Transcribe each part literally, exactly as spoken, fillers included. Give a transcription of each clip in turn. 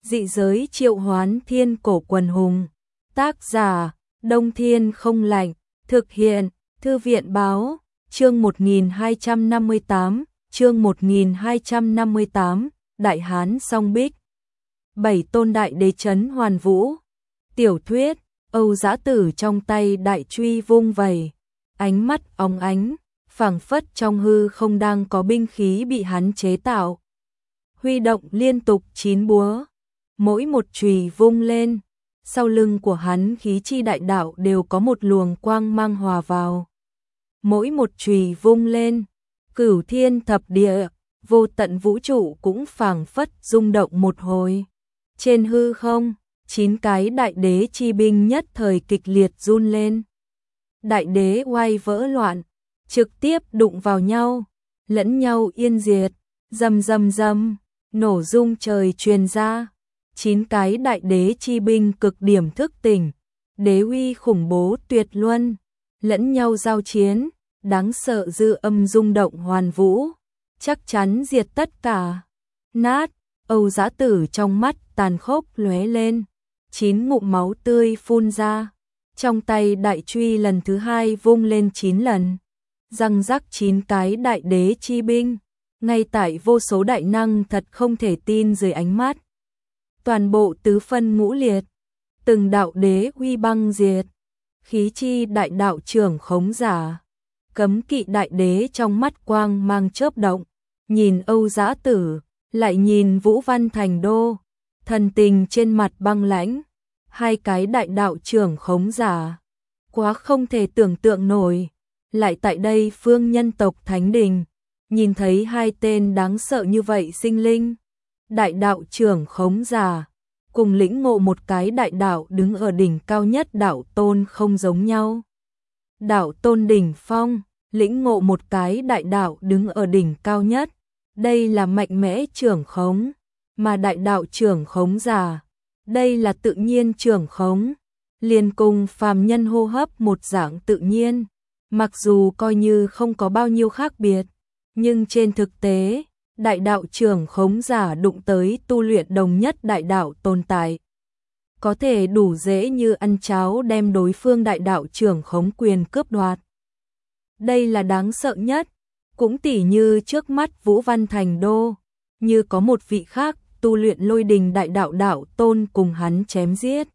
Dị giới triệu hoán thiên cổ quần hùng. Tác giả, Đông Thiên không lạnh. Thực hiện, Thư viện báo, chương một nghìn hai trăm năm mươi tám, chương một nghìn hai trăm năm mươi tám, Đại Hán Song Bích. Bảy tôn đại đế trấn hoàn vũ. Tiểu thuyết, Âu Dã Tử trong tay đại truy vung vẩy, ánh mắt óng ánh, phảng phất trong hư không đang có binh khí bị hắn chế tạo. Huy động liên tục chín búa, mỗi một chùy vung lên, sau lưng của hắn khí chi đại đạo đều có một luồng quang mang hòa vào. Mỗi một chùy vung lên, cửu thiên thập địa, vô tận vũ trụ cũng phảng phất rung động một hồi. Trên hư không, chín cái đại đế chi binh nhất thời kịch liệt run lên. Đại đế oai vỡ loạn, trực tiếp đụng vào nhau, lẫn nhau yên diệt, rầm rầm rầm, nổ rung trời truyền ra. Chín cái đại đế chi binh cực điểm thức tỉnh, đế uy khủng bố tuyệt luân, lẫn nhau giao chiến, đáng sợ dư âm rung động hoàn vũ, chắc chắn diệt tất cả. Nát, Âu Dã Tử trong mắt tàn khốc lóe lên, chín ngụm máu tươi phun ra, trong tay đại truy lần thứ hai vung lên chín lần, răng rắc chín cái đại đế chi binh, ngay tại vô số đại năng thật không thể tin dưới ánh mắt. Toàn bộ tứ phân ngũ liệt, từng đạo đế uy băng diệt, khí chi đại đạo trưởng khống giả, cấm kỵ đại đế trong mắt quang mang chớp động, nhìn Âu Dã Tử, lại nhìn Vũ Văn Thành Đô, thần tình trên mặt băng lãnh, hai cái đại đạo trưởng khống giả, quá không thể tưởng tượng nổi, lại tại đây phương nhân tộc Thánh Đình, nhìn thấy hai tên đáng sợ như vậy sinh linh. Đại đạo trưởng khống giả, cùng lĩnh ngộ một cái đại đạo đứng ở đỉnh cao nhất đạo tôn không giống nhau. Đạo tôn đỉnh phong, lĩnh ngộ một cái đại đạo đứng ở đỉnh cao nhất, đây là mạnh mẽ trưởng khống, mà đại đạo trưởng khống giả, đây là tự nhiên trưởng khống, liền cùng phàm nhân hô hấp một dạng tự nhiên, mặc dù coi như không có bao nhiêu khác biệt, nhưng trên thực tế, đại đạo trưởng khống giả đụng tới tu luyện đồng nhất đại đạo tồn tại. Có thể đủ dễ như ăn cháo đem đối phương đại đạo trưởng khống quyền cướp đoạt. Đây là đáng sợ nhất, cũng tỉ như trước mắt Vũ Văn Thành Đô, như có một vị khác tu luyện lôi đình đại đạo đạo tôn cùng hắn chém giết.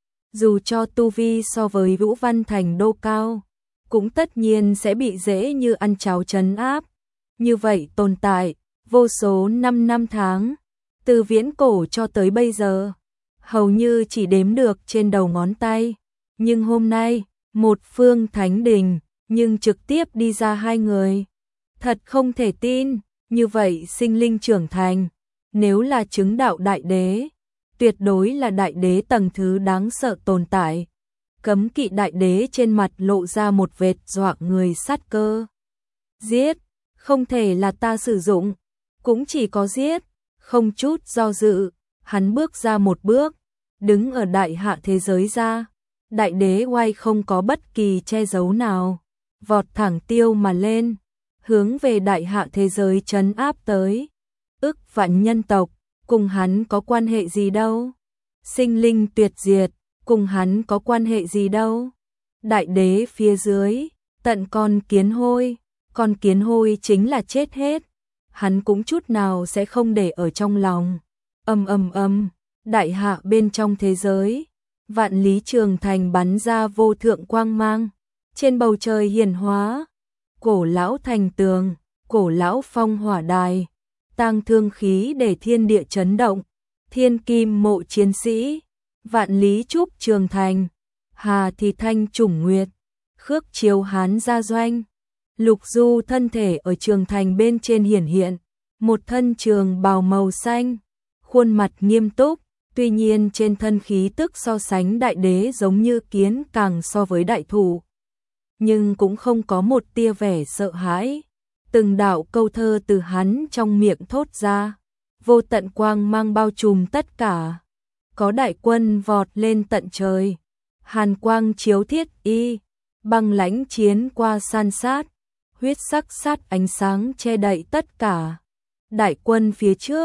Dù cho tu vi so với Vũ Văn Thành Đô cao, cũng tất nhiên sẽ bị dễ như ăn cháo trấn áp. Như vậy tồn tại, vô số năm năm tháng, từ viễn cổ cho tới bây giờ, hầu như chỉ đếm được trên đầu ngón tay. Nhưng hôm nay, một phương Thánh Đình, nhưng trực tiếp đi ra hai người. Thật không thể tin, như vậy sinh linh trưởng thành, nếu là chứng đạo đại đế, tuyệt đối là đại đế tầng thứ đáng sợ tồn tại. Cấm kỵ đại đế trên mặt lộ ra một vệt dọa người sát cơ. Giết, không thể là ta sử dụng, cũng chỉ có giết, không chút do dự, hắn bước ra một bước, đứng ở đại hạ thế giới ra, đại đế oai không có bất kỳ che giấu nào, vọt thẳng tiêu mà lên, hướng về đại hạ thế giới trấn áp tới. Ức vạn nhân tộc, cùng hắn có quan hệ gì đâu? Sinh linh tuyệt diệt, cùng hắn có quan hệ gì đâu? Đại đế phía dưới, tận con kiến hôi, con kiến hôi chính là chết hết. Hắn cũng chút nào sẽ không để ở trong lòng. Ầm ầm ầm, đại hạ bên trong thế giới, vạn lý trường thành bắn ra vô thượng quang mang, trên bầu trời hiển hóa, cổ lão thành tường, cổ lão phong hỏa đài, tang thương khí để thiên địa chấn động, thiên kim mộ chiến sĩ, vạn lý trúc trường thành, hà thì thanh chủng nguyệt, khước chiếu hán gia doanh. Lục Du thân thể ở trường thành bên trên hiển hiện, một thân trường bào màu xanh, khuôn mặt nghiêm túc, tuy nhiên trên thân khí tức so sánh đại đế giống như kiến càng so với đại thủ. Nhưng cũng không có một tia vẻ sợ hãi, từng đạo câu thơ từ hắn trong miệng thốt ra, vô tận quang mang bao trùm tất cả. Có đại quân vọt lên tận trời, hàn quang chiếu thiết y, băng lãnh chiến qua san sát, huyết sắc sát ánh sáng che đậy tất cả. Đại quân phía trước,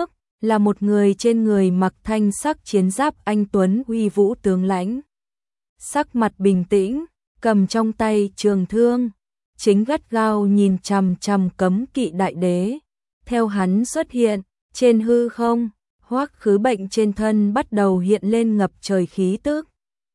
là một người trên người mặc thanh sắc chiến giáp anh tuấn uy vũ tướng lãnh. Sắc mặt bình tĩnh, cầm trong tay trường thương, chính gắt gao nhìn chằm chằm Cấm Kỵ đại đế. Theo hắn xuất hiện, trên hư không, Hoắc Khứ Bệnh trên thân bắt đầu hiện lên ngập trời khí tức.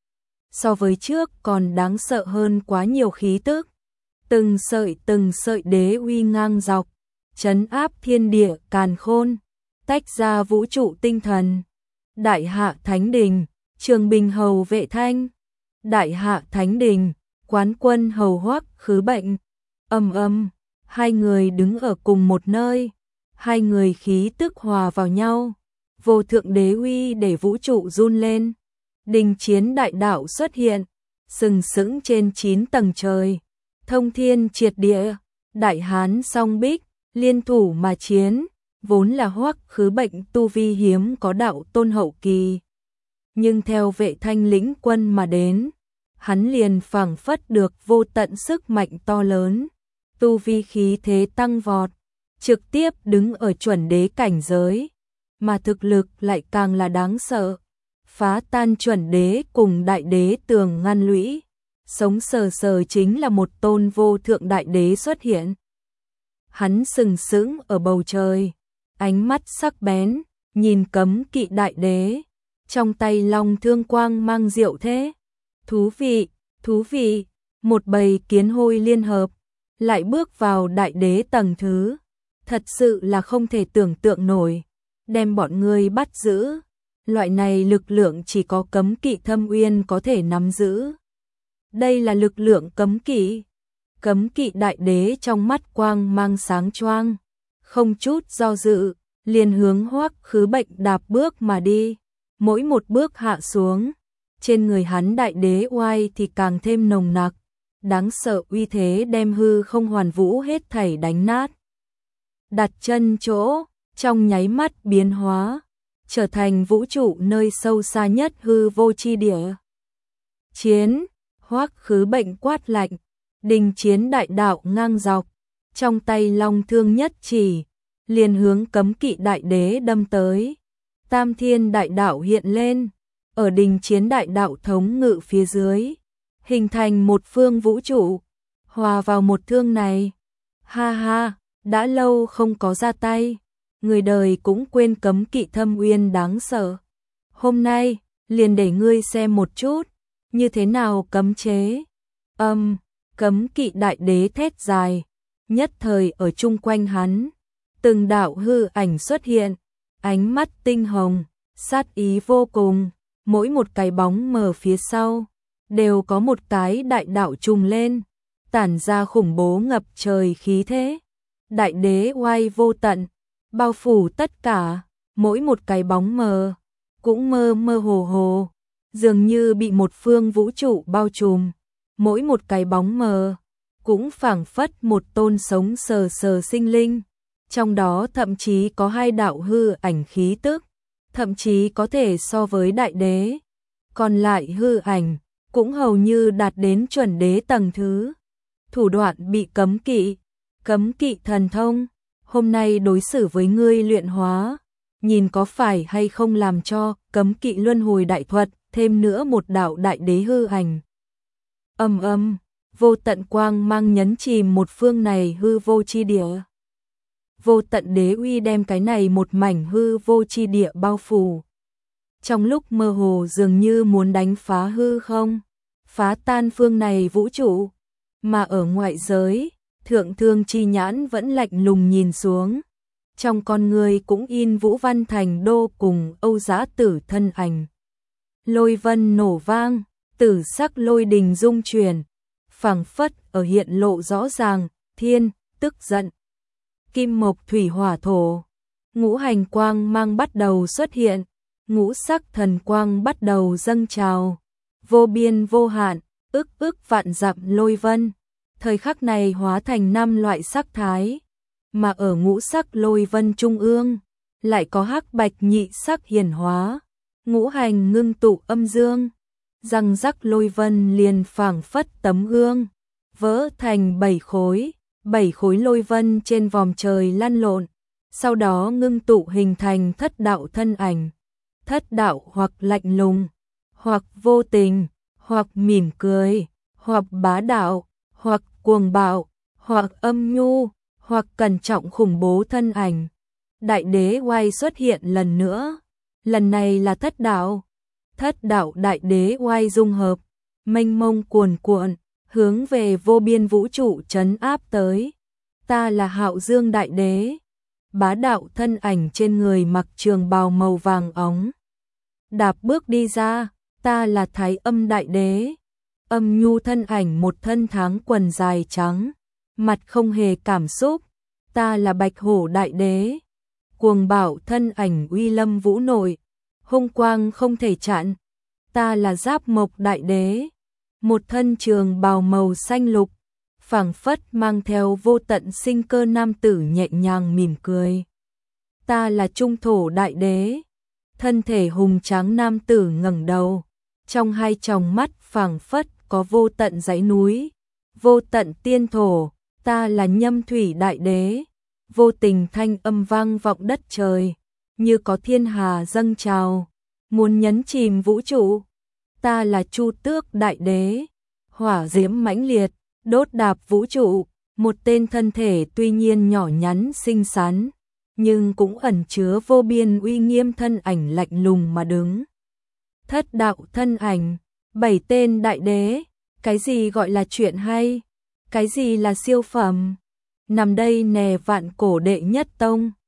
So với trước còn đáng sợ hơn quá nhiều khí tức. Từng sợi từng sợi đế uy ngang dọc, trấn áp thiên địa càn khôn, tách ra vũ trụ tinh thần. Đại Hạ Thánh Đình, Trường Bình hầu Vệ Thanh. Đại Hạ Thánh Đình, Quán Quân hầu Hoắc Khứ Bệnh. Ầm ầm, hai người đứng ở cùng một nơi, hai người khí tức hòa vào nhau, vô thượng đế uy để vũ trụ run lên. Đình chiến đại đạo xuất hiện, sừng sững trên chín tầng trời, thông thiên triệt địa. Đại Hán song bích, liên thủ mà chiến, vốn là Hoắc Khứ Bệnh tu vi hiếm có đạo tôn hậu kỳ. Nhưng theo Vệ Thanh lĩnh quân mà đến, hắn liền phảng phất được vô tận sức mạnh to lớn, tu vi khí thế tăng vọt, trực tiếp đứng ở chuẩn đế cảnh giới, mà thực lực lại càng là đáng sợ, phá tan chuẩn đế cùng đại đế tường ngăn lũy, sống sờ sờ chính là một tôn vô thượng đại đế xuất hiện. Hắn sừng sững ở bầu trời, ánh mắt sắc bén, nhìn Cấm Kỵ đại đế, trong tay long thương quang mang diệu thế. Thú vị, thú vị, một bầy kiến hôi liên hợp, lại bước vào đại đế tầng thứ. Thật sự là không thể tưởng tượng nổi, đem bọn ngươi bắt giữ. Loại này lực lượng chỉ có Cấm Kỵ Thâm Uyên có thể nắm giữ. Đây là lực lượng Cấm Kỵ. Cấm Kỵ đại đế trong mắt quang mang sáng choang, không chút do dự, liền hướng Hoắc Khứ Bệnh đạp bước mà đi. Mỗi một bước hạ xuống, trên người hắn đại đế oai thì càng thêm nồng nặc, đáng sợ uy thế đem hư không hoàn vũ hết thảy đánh nát. Đặt chân chỗ, trong nháy mắt biến hóa, trở thành vũ trụ nơi sâu xa nhất hư vô chi địa. Chiến, Hoắc Khứ Bệnh quát lạnh, đình chiến đại đạo ngang dọc, trong tay long thương nhất chỉ, liền hướng Cấm Kỵ đại đế đâm tới. Tam thiên đại đạo hiện lên, ở đình chiến đại đạo thống ngự phía dưới, hình thành một phương vũ trụ, hòa vào một thương này. Ha ha, đã lâu không có ra tay, người đời cũng quên Cấm Kỵ Thâm Uyên đáng sợ. Hôm nay, liền để ngươi xem một chút, như thế nào cấm chế. Âm, um, Cấm Kỵ đại đế thét dài, nhất thời ở chung quanh hắn, từng đạo hư ảnh xuất hiện, ánh mắt tinh hồng, sát ý vô cùng, mỗi một cái bóng mờ phía sau, đều có một cái đại đạo trùng lên, tản ra khủng bố ngập trời khí thế. Đại đế oai vô tận, bao phủ tất cả, mỗi một cái bóng mờ, cũng mơ mơ hồ hồ, dường như bị một phương vũ trụ bao trùm, mỗi một cái bóng mờ, cũng phảng phất một tôn sống sờ sờ sinh linh. Trong đó thậm chí có hai đạo hư ảnh khí tức, thậm chí có thể so với đại đế. Còn lại hư ảnh, cũng hầu như đạt đến chuẩn đế tầng thứ. Thủ đoạn bị cấm kỵ, Cấm Kỵ thần thông, hôm nay đối xử với ngươi luyện hóa, nhìn có phải hay không làm cho Cấm Kỵ luân hồi đại thuật, thêm nữa một đạo đại đế hư ảnh. Âm âm, vô tận quang mang nhấn chìm một phương này hư vô chi địa. Vô tận đế uy đem cái này một mảnh hư vô chi địa bao phủ. Trong lúc mơ hồ dường như muốn đánh phá hư không, phá tan phương này vũ trụ, mà ở ngoại giới, Thượng Thương chi nhãn vẫn lạnh lùng nhìn xuống. Trong con người cũng in Vũ Văn Thành Đô cùng Âu Giá Tử thân ảnh. Lôi vân nổ vang, tử sắc lôi đình rung chuyển, phảng phất ở hiện lộ rõ ràng, thiên, tức giận. Kim mộc thủy hỏa thổ, ngũ hành quang mang bắt đầu xuất hiện, ngũ sắc thần quang bắt đầu dâng trào, vô biên vô hạn, ức ức vạn dặm lôi vân, thời khắc này hóa thành năm loại sắc thái, mà ở ngũ sắc lôi vân trung ương, lại có hắc bạch nhị sắc hiển hóa, ngũ hành ngưng tụ âm dương, răng rắc lôi vân liền phảng phất tấm gương, vỡ thành bảy khối. Bảy khối lôi vân trên vòm trời lăn lộn, sau đó ngưng tụ hình thành thất đạo thân ảnh. Thất đạo hoặc lạnh lùng, hoặc vô tình, hoặc mỉm cười, hoặc bá đạo, hoặc cuồng bạo, hoặc âm nhu, hoặc cẩn trọng khủng bố thân ảnh. Đại đế oai xuất hiện lần nữa, lần này là thất đạo. Thất đạo đại đế oai dung hợp, mênh mông cuồn cuộn, hướng về vô biên vũ trụ trấn áp tới. Ta là Hạo Dương đại đế. Bá đạo thân ảnh trên người mặc trường bào màu vàng óng. Đạp bước đi ra, ta là Thái Âm đại đế. Âm nhu thân ảnh một thân tháng quần dài trắng, mặt không hề cảm xúc, ta là Bạch Hổ đại đế. Cuồng bạo thân ảnh uy lâm vũ nội, hung quang không thể chặn, ta là Giáp Mộc đại đế. Một thân trường bào màu xanh lục, phảng phất mang theo vô tận sinh cơ nam tử nhẹ nhàng mỉm cười. Ta là Trung Thổ đại đế. Thân thể hùng tráng nam tử ngẩng đầu, trong hai tròng mắt phảng phất có vô tận dãy núi, vô tận tiên thổ. Ta là Nhâm Thủy đại đế. Vô tình thanh âm vang vọng đất trời, như có thiên hà dâng trào, muốn nhấn chìm vũ trụ. Ta là Chu Tước đại đế. Hỏa diễm mãnh liệt, đốt đạp vũ trụ, một tên thân thể tuy nhiên nhỏ nhắn xinh xắn, nhưng cũng ẩn chứa vô biên uy nghiêm thân ảnh lạnh lùng mà đứng. Thất đạo thân ảnh, bảy tên đại đế, cái gì gọi là chuyện hay, cái gì là siêu phẩm. Nằm đây nè vạn cổ đệ nhất tông,